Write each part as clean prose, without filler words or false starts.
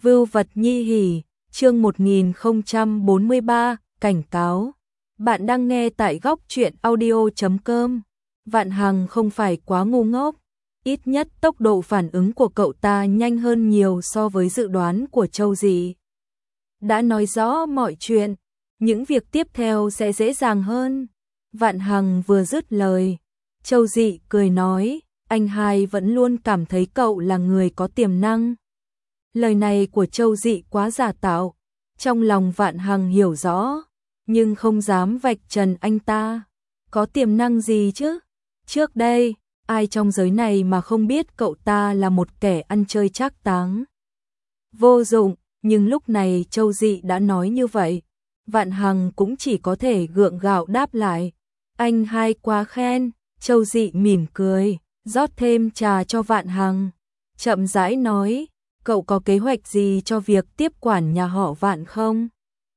Vưu vật nhi hỉ, chương 1043, cảnh cáo. Bạn đang nghe tại góc truyện audio.com. Vạn Hằng không phải quá ngu ngốc, ít nhất tốc độ phản ứng của cậu ta nhanh hơn nhiều so với dự đoán của Châu Dị. Đã nói rõ mọi chuyện, những việc tiếp theo sẽ dễ dàng hơn. Vạn Hằng vừa dứt lời, Châu Dị cười nói, anh hai vẫn luôn cảm thấy cậu là người có tiềm năng. Lời này của Châu Dị quá giả tạo, trong lòng Vạn Hằng hiểu rõ, nhưng không dám vạch trần anh ta. Có tiềm năng gì chứ? Trước đây, ai trong giới này mà không biết cậu ta là một kẻ ăn chơi trác táng. Vô dụng, nhưng lúc này Châu Dị đã nói như vậy, Vạn Hằng cũng chỉ có thể gượng gạo đáp lại. Anh hai quá khen. Châu Dị mỉm cười, rót thêm trà cho Vạn Hằng, chậm rãi nói, cậu có kế hoạch gì cho việc tiếp quản nhà họ Vạn không?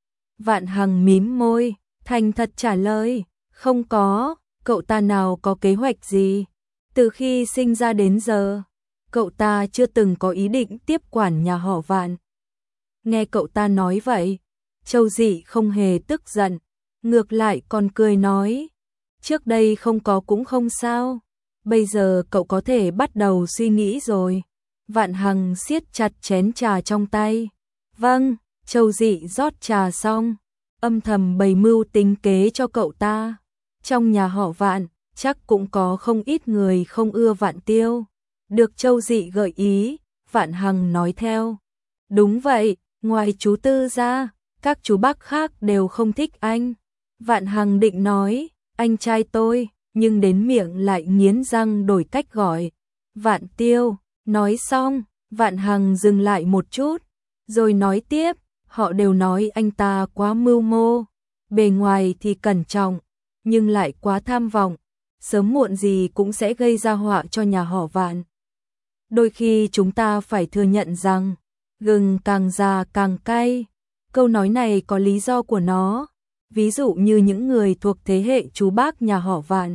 Vạn Hằng mím môi, thành thật trả lời, không có, cậu ta nào có kế hoạch gì. Từ khi sinh ra đến giờ, cậu ta chưa từng có ý định tiếp quản nhà họ Vạn. Nghe cậu ta nói vậy, Châu Dị không hề tức giận, ngược lại còn cười nói, trước đây không có cũng không sao, bây giờ cậu có thể bắt đầu suy nghĩ rồi. Vạn Hằng siết chặt chén trà trong tay. Vâng, Châu Dị rót trà xong, âm thầm bày mưu tính kế cho cậu ta. Trong nhà họ Vạn, chắc cũng có không ít người không ưa Vạn Tiêu. Được Châu Dị gợi ý, Vạn Hằng nói theo. Đúng vậy, ngoài chú Tư ra, các chú bác khác đều không thích anh. Vạn Hằng định nói, anh trai tôi, nhưng đến miệng lại nghiến răng đổi cách gọi. Vạn Tiêu. Nói xong, Vạn Hằng dừng lại một chút, rồi nói tiếp, họ đều nói anh ta quá mưu mô, bề ngoài thì cẩn trọng, nhưng lại quá tham vọng, sớm muộn gì cũng sẽ gây ra họa cho nhà họ Vạn. Đôi khi chúng ta phải thừa nhận rằng, gừng càng già càng cay, câu nói này có lý do của nó, ví dụ như những người thuộc thế hệ chú bác nhà họ Vạn.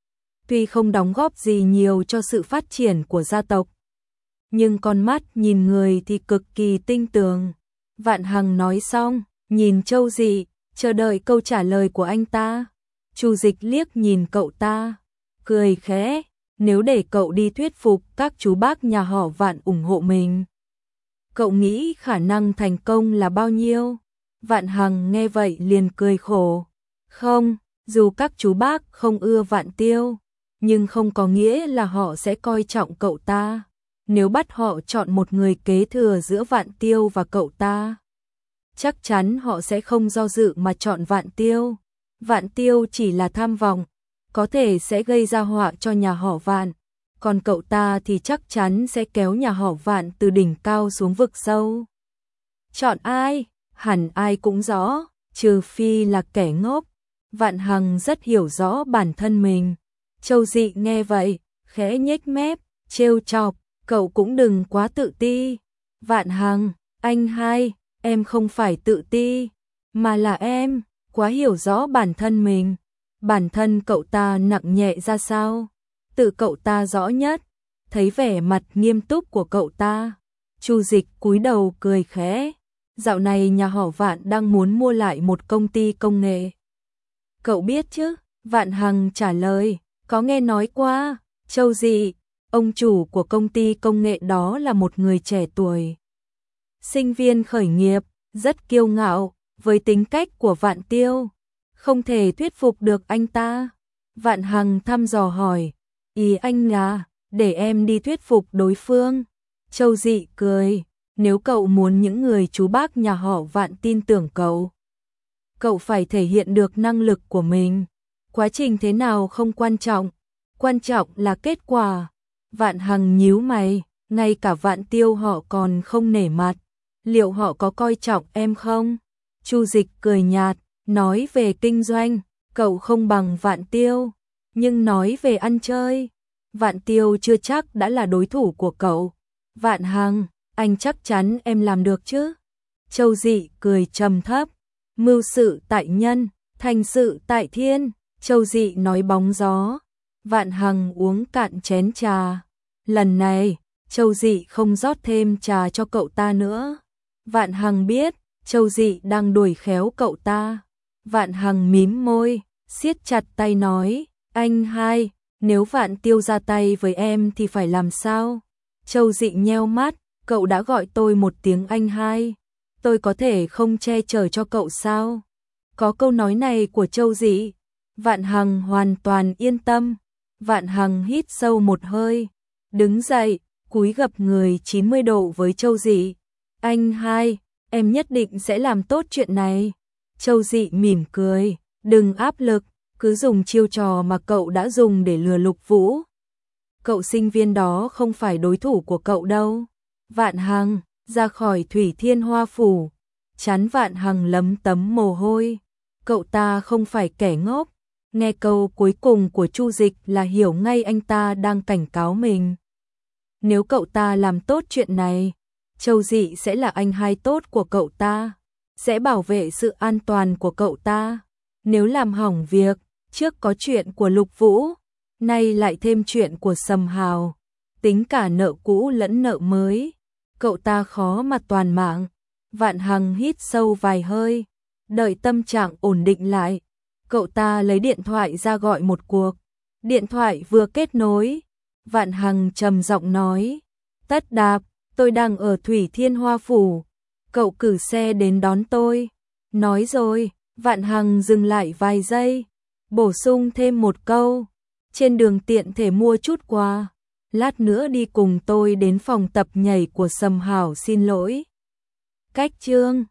Tuy không đóng góp gì nhiều cho sự phát triển của gia tộc, nhưng con mắt nhìn người thì cực kỳ tinh tường. Vạn Hằng nói xong, nhìn Châu Dị, chờ đợi câu trả lời của anh ta. Chu Dịch liếc nhìn cậu ta, cười khẽ, nếu để cậu đi thuyết phục các chú bác nhà họ Vạn ủng hộ mình, cậu nghĩ khả năng thành công là bao nhiêu? Vạn Hằng nghe vậy liền cười khổ. Không, dù các chú bác không ưa Vạn Tiêu, nhưng không có nghĩa là họ sẽ coi trọng cậu ta. Nếu bắt họ chọn một người kế thừa giữa Vạn Tiêu và cậu ta, chắc chắn họ sẽ không do dự mà chọn Vạn Tiêu. Vạn Tiêu chỉ là tham vọng, có thể sẽ gây ra họa cho nhà họ Vạn, còn cậu ta thì chắc chắn sẽ kéo nhà họ Vạn từ đỉnh cao xuống vực sâu. Chọn ai? Hẳn ai cũng rõ, trừ phi là kẻ ngốc. Vạn Hằng rất hiểu rõ bản thân mình. Châu Dị nghe vậy, khẽ nhếch mép, trêu chọc, cậu cũng đừng quá tự ti. Vạn Hằng, anh hai, em không phải tự ti, mà là em quá hiểu rõ bản thân mình. Bản thân cậu ta nặng nhẹ ra sao, tự cậu ta rõ nhất. Thấy vẻ mặt nghiêm túc của cậu ta, Chu Dịch cúi đầu cười khẽ. Dạo này nhà họ Vạn đang muốn mua lại một công ty công nghệ. Cậu biết chứ? Vạn Hằng trả lời, có nghe nói qua. Châu Dị, ông chủ của công ty công nghệ đó là một người trẻ tuổi, sinh viên khởi nghiệp, rất kiêu ngạo, với tính cách của Vạn Tiêu, không thể thuyết phục được anh ta. Vạn Hằng thăm dò hỏi, ý anh là để em đi thuyết phục đối phương? Châu Dị cười, nếu cậu muốn những người chú bác nhà họ Vạn tin tưởng cậu, cậu phải thể hiện được năng lực của mình. Quá trình thế nào không quan trọng, quan trọng là kết quả. Vạn Hằng nhíu mày, ngay cả Vạn Tiêu họ còn không nể mặt, liệu họ có coi trọng em không? Chu Dịch cười nhạt, nói về kinh doanh, cậu không bằng Vạn Tiêu, nhưng nói về ăn chơi, Vạn Tiêu chưa chắc đã là đối thủ của cậu. Vạn Hằng, anh chắc chắn em làm được chứ? Châu Dị cười trầm thấp, mưu sự tại nhân, thành sự tại thiên. Châu Dị nói bóng gió. Vạn Hằng uống cạn chén trà. Lần này, Châu Dị không rót thêm trà cho cậu ta nữa, Vạn Hằng biết, Châu Dị đang đuổi khéo cậu ta. Vạn Hằng mím môi, siết chặt tay nói, anh hai, nếu Vạn Tiêu ra tay với em thì phải làm sao? Châu Dị nheo mắt, cậu đã gọi tôi một tiếng anh hai, tôi có thể không che chở cho cậu sao? Có câu nói này của Châu Dị, Vạn Hằng hoàn toàn yên tâm. Vạn Hằng hít sâu một hơi, đứng dậy, cúi gập người 90 độ với Châu Dị. Anh hai, em nhất định sẽ làm tốt chuyện này. Châu Dị mỉm cười, đừng áp lực, cứ dùng chiêu trò mà cậu đã dùng để lừa Lục Vũ. Cậu sinh viên đó không phải đối thủ của cậu đâu. Vạn Hằng ra khỏi Thủy Thiên Hoa Phủ, trán Vạn Hằng lấm tấm mồ hôi. Cậu ta không phải kẻ ngốc, nghe câu cuối cùng của Chu Dịch là hiểu ngay anh ta đang cảnh cáo mình. Nếu cậu ta làm tốt chuyện này, Châu Dị sẽ là anh hai tốt của cậu ta, sẽ bảo vệ sự an toàn của cậu ta. Nếu làm hỏng việc, trước có chuyện của Lục Vũ, nay lại thêm chuyện của Sầm Hào, tính cả nợ cũ lẫn nợ mới, cậu ta khó mà toàn mạng. Vạn Hằng hít sâu vài hơi, đợi tâm trạng ổn định lại, cậu ta lấy điện thoại ra gọi một cuộc. Điện thoại vừa kết nối, Vạn Hằng trầm giọng nói, Tất Đạp, tôi đang ở Thủy Thiên Hoa Phủ, cậu cử xe đến đón tôi. Nói rồi, Vạn Hằng dừng lại vài giây, bổ sung thêm một câu, trên đường tiện thể mua chút quà, lát nữa đi cùng tôi đến phòng tập nhảy của Sầm Hảo xin lỗi. Cách chương